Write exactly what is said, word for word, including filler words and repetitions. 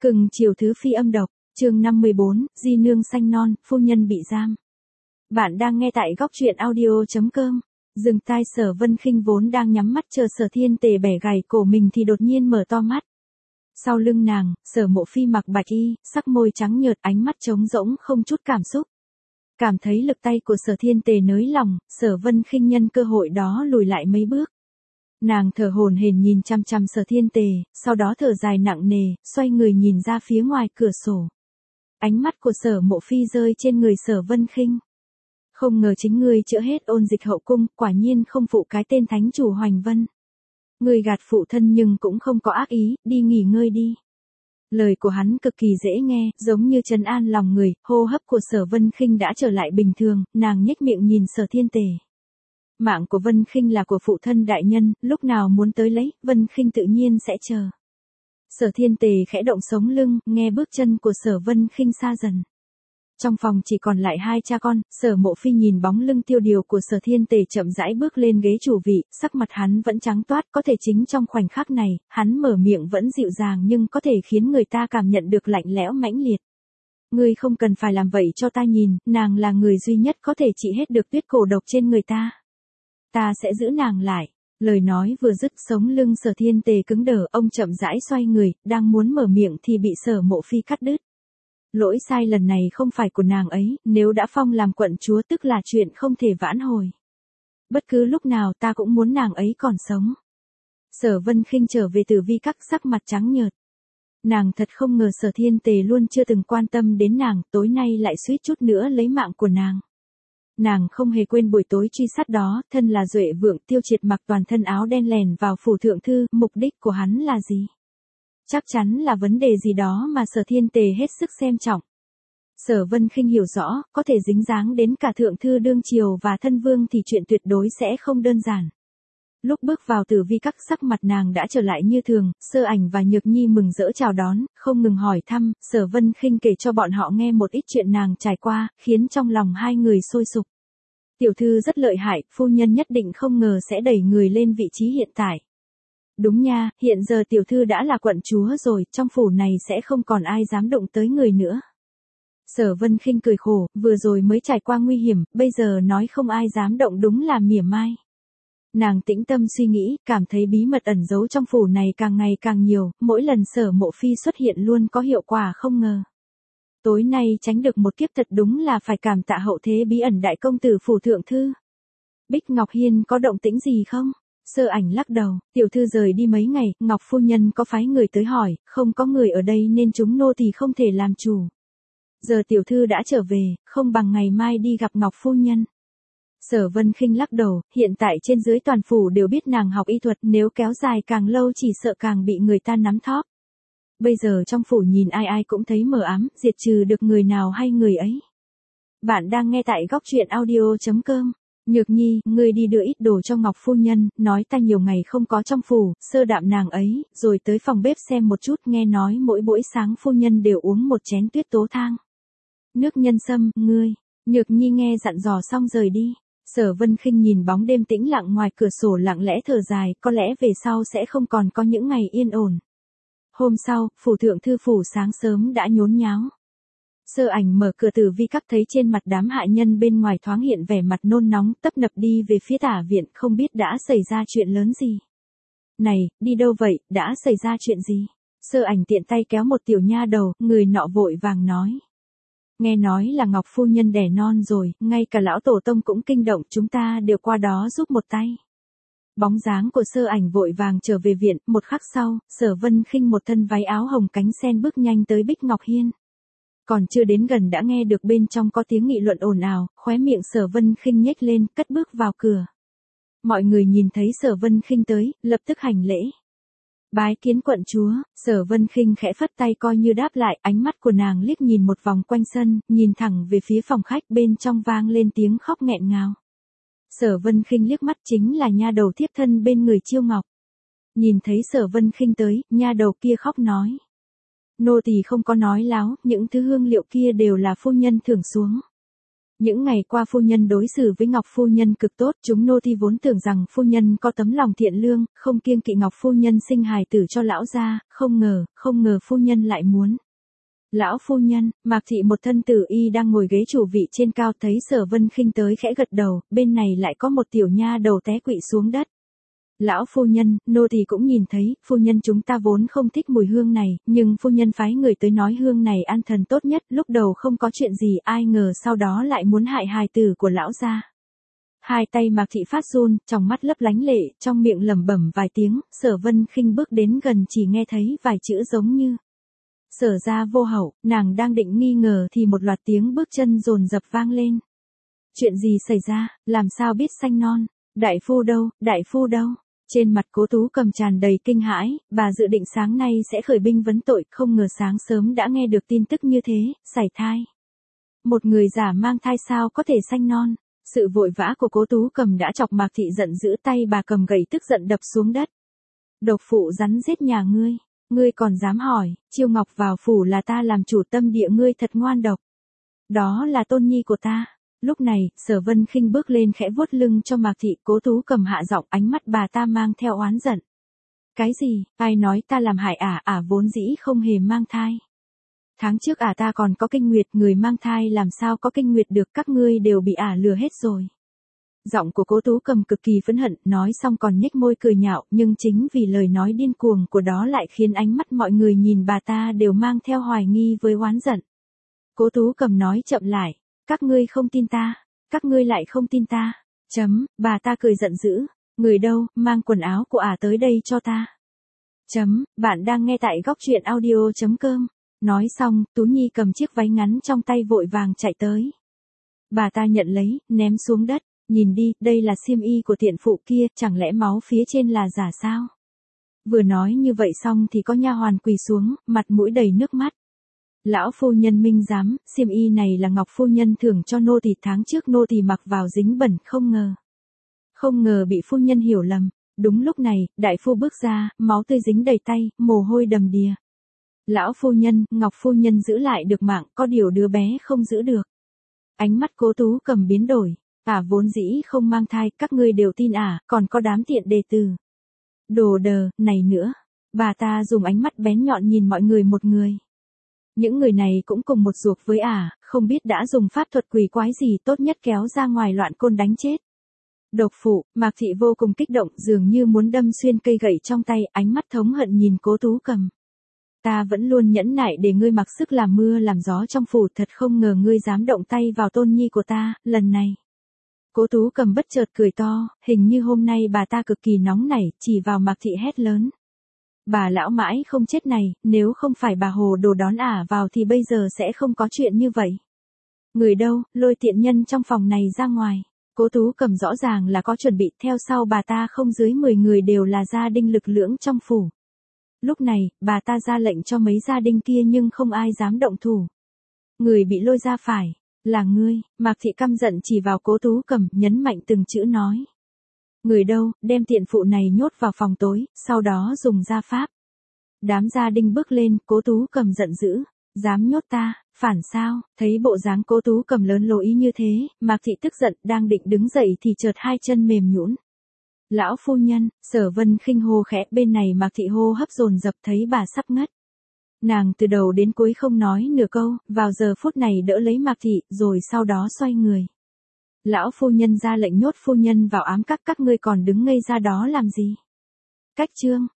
Cưng chiều thứ phi âm độc, chương năm mươi bốn, di nương xanh non, phu nhân bị giam. Bạn đang nghe tại góc truyện audio.com. Dừng tai Sở Vân Khinh vốn đang nhắm mắt chờ Sở Thiên Tề bẻ gãy cổ mình thì đột nhiên mở to mắt. Sau lưng nàng, Sở Mộ Phi mặc bạch y, sắc môi trắng nhợt, ánh mắt trống rỗng không chút cảm xúc. Cảm thấy lực tay của Sở Thiên Tề nới lỏng, Sở Vân Khinh nhân cơ hội đó lùi lại mấy bước. Nàng thở hổn hển nhìn chăm chăm Sở Thiên Tề, sau đó thở dài nặng nề, xoay người nhìn ra phía ngoài cửa sổ. Ánh mắt của Sở Mộ Phi rơi trên người Sở Vân Khinh. Không ngờ chính ngươi chữa hết ôn dịch hậu cung, quả nhiên không phụ cái tên thánh chủ Hoành Vân. Ngươi gạt phụ thân nhưng cũng không có ác ý, đi nghỉ ngơi đi. Lời của hắn cực kỳ dễ nghe, giống như trấn an lòng người, hô hấp của Sở Vân Khinh đã trở lại bình thường, nàng nhếch miệng nhìn Sở Thiên Tề. Mạng của Vân Khinh là của phụ thân đại nhân, lúc nào muốn tới lấy, Vân Khinh tự nhiên sẽ chờ. Sở Thiên Tề khẽ động sống lưng, nghe bước chân của Sở Vân Khinh xa dần. Trong phòng chỉ còn lại hai cha con, Sở Mộ Phi nhìn bóng lưng tiêu điều của Sở Thiên Tề chậm rãi bước lên ghế chủ vị, sắc mặt hắn vẫn trắng toát, có thể chính trong khoảnh khắc này, hắn mở miệng vẫn dịu dàng nhưng có thể khiến người ta cảm nhận được lạnh lẽo mãnh liệt. Ngươi không cần phải làm vậy cho ta nhìn, nàng là người duy nhất có thể trị hết được tuyết cổ độc trên người ta. Ta sẽ giữ nàng lại. Lời nói vừa dứt, sống lưng Sở Thiên Tề cứng đờ, ông chậm rãi xoay người, đang muốn mở miệng thì bị Sở Mộ Phi cắt đứt. Lỗi sai lần này không phải của nàng ấy, nếu đã phong làm quận chúa tức là chuyện không thể vãn hồi. Bất cứ lúc nào ta cũng muốn nàng ấy còn sống. Sở Vân Khinh trở về từ vi các, sắc mặt trắng nhợt. Nàng thật không ngờ Sở Thiên Tề luôn chưa từng quan tâm đến nàng, tối nay lại suýt chút nữa lấy mạng của nàng. Nàng không hề quên buổi tối truy sát đó, thân là Duệ Vượng, Tiêu Triệt mặc toàn thân áo đen lèn vào phủ thượng thư, mục đích của hắn là gì? Chắc chắn là vấn đề gì đó mà Sở Thiên Tề hết sức xem trọng. Sở Vân Khinh hiểu rõ, có thể dính dáng đến cả thượng thư đương triều và thân vương thì chuyện tuyệt đối sẽ không đơn giản. Lúc bước vào tử vi các, sắc mặt nàng đã trở lại như thường, Sơ Ảnh và Nhược Nhi mừng rỡ chào đón, không ngừng hỏi thăm, Sở Vân Khinh kể cho bọn họ nghe một ít chuyện nàng trải qua, khiến trong lòng hai người sôi sục. Tiểu thư rất lợi hại, phu nhân nhất định không ngờ sẽ đẩy người lên vị trí hiện tại. Đúng nha, hiện giờ tiểu thư đã là quận chúa rồi, trong phủ này sẽ không còn ai dám đụng tới người nữa. Sở Vân Khinh cười khổ, vừa rồi mới trải qua nguy hiểm, bây giờ nói không ai dám động đúng là mỉa mai. Nàng tĩnh tâm suy nghĩ, cảm thấy bí mật ẩn giấu trong phủ này càng ngày càng nhiều, mỗi lần Sở Mộ Phi xuất hiện luôn có hiệu quả không ngờ. Tối nay tránh được một kiếp thật đúng là phải cảm tạ hậu thế bí ẩn đại công tử phủ thượng thư. Bích Ngọc Hiên có động tĩnh gì không? Sơ Ảnh lắc đầu, tiểu thư rời đi mấy ngày, Ngọc phu nhân có phái người tới hỏi, không có người ở đây nên chúng nô thì không thể làm chủ. Giờ tiểu thư đã trở về, không bằng ngày mai đi gặp Ngọc phu nhân. Sở Vân Khinh lắc đầu, hiện tại trên dưới toàn phủ đều biết nàng học y thuật, nếu kéo dài càng lâu chỉ sợ càng bị người ta nắm thóp. Bây giờ trong phủ nhìn ai ai cũng thấy mờ ám, diệt trừ được người nào hay người ấy. Bạn đang nghe tại góc truyện audio.com. Nhược Nhi, ngươi đi đưa ít đồ cho Ngọc phu nhân, nói ta nhiều ngày không có trong phủ, sơ đạm nàng ấy, rồi tới phòng bếp xem một chút, nghe nói mỗi buổi sáng phu nhân đều uống một chén tuyết tố thang. Nước nhân sâm, ngươi. Nhược Nhi nghe dặn dò xong rời đi. Sở Vân Khinh nhìn bóng đêm tĩnh lặng ngoài cửa sổ lặng lẽ thở dài, có lẽ về sau sẽ không còn có những ngày yên ổn. Hôm sau, phủ thượng thư phủ sáng sớm đã nhốn nháo. Sơ Ảnh mở cửa tử vi các thấy trên mặt đám hạ nhân bên ngoài thoáng hiện vẻ mặt nôn nóng, tấp nập đi về phía tả viện, không biết đã xảy ra chuyện lớn gì. Này, đi đâu vậy, đã xảy ra chuyện gì? Sơ Ảnh tiện tay kéo một tiểu nha đầu, người nọ vội vàng nói. Nghe nói là Ngọc phu nhân đẻ non rồi, ngay cả lão tổ tông cũng kinh động, chúng ta đều qua đó giúp một tay. Bóng dáng của Sơ Ảnh vội vàng trở về viện, một khắc sau, Sở Vân Khinh một thân váy áo hồng cánh sen bước nhanh tới Bích Ngọc Hiên. Còn chưa đến gần đã nghe được bên trong có tiếng nghị luận ồn ào, khóe miệng Sở Vân Khinh nhếch lên, cất bước vào cửa. Mọi người nhìn thấy Sở Vân Khinh tới, lập tức hành lễ. Bái kiến quận chúa, Sở Vân Khinh khẽ phất tay coi như đáp lại, ánh mắt của nàng liếc nhìn một vòng quanh sân, nhìn thẳng về phía phòng khách, bên trong vang lên tiếng khóc nghẹn ngào. Sở Vân Khinh liếc mắt chính là nha đầu thiếp thân bên người Chiêu Ngọc. Nhìn thấy Sở Vân Khinh tới, nha đầu kia khóc nói. Nô tỳ không có nói láo, những thứ hương liệu kia đều là phu nhân thưởng xuống. Những ngày qua phu nhân đối xử với Ngọc phu nhân cực tốt, chúng nô tỳ vốn tưởng rằng phu nhân có tấm lòng thiện lương, không kiêng kỵ Ngọc phu nhân sinh hài tử cho lão gia, không ngờ, không ngờ phu nhân lại muốn. Lão phu nhân, Mạc thị một thân tử y đang ngồi ghế chủ vị trên cao, thấy Sở Vân Khinh tới khẽ gật đầu, bên này lại có một tiểu nha đầu té quỵ xuống đất. Lão phu nhân, nô tỳ cũng nhìn thấy, phu nhân chúng ta vốn không thích mùi hương này, nhưng phu nhân phái người tới nói hương này an thần tốt nhất, lúc đầu không có chuyện gì, ai ngờ sau đó lại muốn hại hài tử của lão gia. Hai tay Mạc thị phát run, trong mắt lấp lánh lệ, trong miệng lẩm bẩm vài tiếng, Sở Vân Khinh bước đến gần chỉ nghe thấy vài chữ giống như Sở gia vô hậu, nàng đang định nghi ngờ thì một loạt tiếng bước chân dồn dập vang lên. Chuyện gì xảy ra, làm sao biết sanh non, đại phu đâu, đại phu đâu? Trên mặt Cố Tú Cầm tràn đầy kinh hãi, bà dự định sáng nay sẽ khởi binh vấn tội, không ngờ sáng sớm đã nghe được tin tức như thế, sảy thai. Một người giả mang thai sao có thể sanh non? Sự vội vã của Cố Tú Cầm đã chọc Mạc thị giận dữ, tay bà cầm gậy tức giận đập xuống đất. Độc phụ rắn giết nhà ngươi, ngươi còn dám hỏi, Chiêu Ngọc vào phủ là ta làm chủ tâm địa, ngươi thật ngoan độc. Đó là tôn nhi của ta. Lúc này, Sở Vân Khinh bước lên khẽ vuốt lưng cho Mạc thị, Cố Tú Cầm hạ giọng, ánh mắt bà ta mang theo oán giận. Cái gì, ai nói ta làm hại ả, ả vốn dĩ không hề mang thai. Tháng trước ả ta còn có kinh nguyệt, người mang thai làm sao có kinh nguyệt được, các ngươi đều bị ả lừa hết rồi. Giọng của Cố Tú Cầm cực kỳ phẫn hận, nói xong còn nhếch môi cười nhạo, nhưng chính vì lời nói điên cuồng của đó lại khiến ánh mắt mọi người nhìn bà ta đều mang theo hoài nghi với oán giận. Cố Tú Cầm nói chậm lại. Các ngươi không tin ta, các ngươi lại không tin ta. Chấm, bà ta cười giận dữ. Người đâu, mang quần áo của ả tới đây cho ta. Chấm, bạn đang nghe tại góc truyện audio chấm com. Nói xong, Tú Nhi cầm chiếc váy ngắn trong tay vội vàng chạy tới. Bà ta nhận lấy, ném xuống đất. Nhìn đi, đây là xiêm y của tiện phụ kia, chẳng lẽ máu phía trên là giả sao? Vừa nói như vậy xong thì có nha hoàn quỳ xuống, mặt mũi đầy nước mắt. Lão phu nhân minh giám, xiêm y này là Ngọc phu nhân thưởng cho nô tỳ, tháng trước nô tỳ mặc vào dính bẩn, không ngờ. Không ngờ bị phu nhân hiểu lầm. Đúng lúc này, đại phu bước ra, máu tươi dính đầy tay, mồ hôi đầm đìa. Lão phu nhân, Ngọc phu nhân giữ lại được mạng, có điều đứa bé không giữ được. Ánh mắt Cố Tú Cầm biến đổi. Ả vốn dĩ không mang thai, các ngươi đều tin ả, còn có đám tiện đề từ. Đồ đờ, này nữa. Bà ta dùng ánh mắt bén nhọn nhìn mọi người một người. Những người này cũng cùng một ruột với ả, không biết đã dùng pháp thuật quỷ quái gì, tốt nhất kéo ra ngoài loạn côn đánh chết. Độc phụ, Mạc thị vô cùng kích động, dường như muốn đâm xuyên cây gậy trong tay, ánh mắt thống hận nhìn Cố Tú Cầm. Ta vẫn luôn nhẫn nại để ngươi mặc sức làm mưa làm gió trong phủ, thật không ngờ ngươi dám động tay vào tôn nhi của ta, lần này. Cố Tú Cầm bất chợt cười to, hình như hôm nay bà ta cực kỳ nóng nảy, chỉ vào Mạc thị hét lớn. Bà lão mãi không chết này, nếu không phải bà hồ đồ đón ả vào thì bây giờ sẽ không có chuyện như vậy. Người đâu, lôi tiện nhân trong phòng này ra ngoài. Cố Tú Cầm rõ ràng là có chuẩn bị, theo sau bà ta không dưới mười người đều là gia đình lực lưỡng trong phủ. Lúc này, bà ta ra lệnh cho mấy gia đình kia nhưng không ai dám động thủ. Người bị lôi ra phải là ngươi. Mạc thị căm giận chỉ vào Cố Tú Cầm, nhấn mạnh từng chữ nói. Người đâu, đem tiện phụ này nhốt vào phòng tối, sau đó dùng gia pháp. Đám gia đình bước lên, Cố Tú Cầm giận dữ. Dám nhốt ta, phản sao? Thấy bộ dáng Cố Tú Cầm lớn lối như thế, Mạc thị tức giận, đang định đứng dậy thì chợt hai chân mềm nhũn. Lão phu nhân, Sở Vân Khinh hô khẽ, bên này Mạc thị hô hấp dồn dập, thấy bà sắp ngất. Nàng từ đầu đến cuối không nói nửa câu, vào giờ phút này đỡ lấy Mạc thị, rồi sau đó xoay người. Lão phu nhân ra lệnh nhốt phu nhân vào ám các, các ngươi còn đứng ngây ra đó làm gì? Cách chương,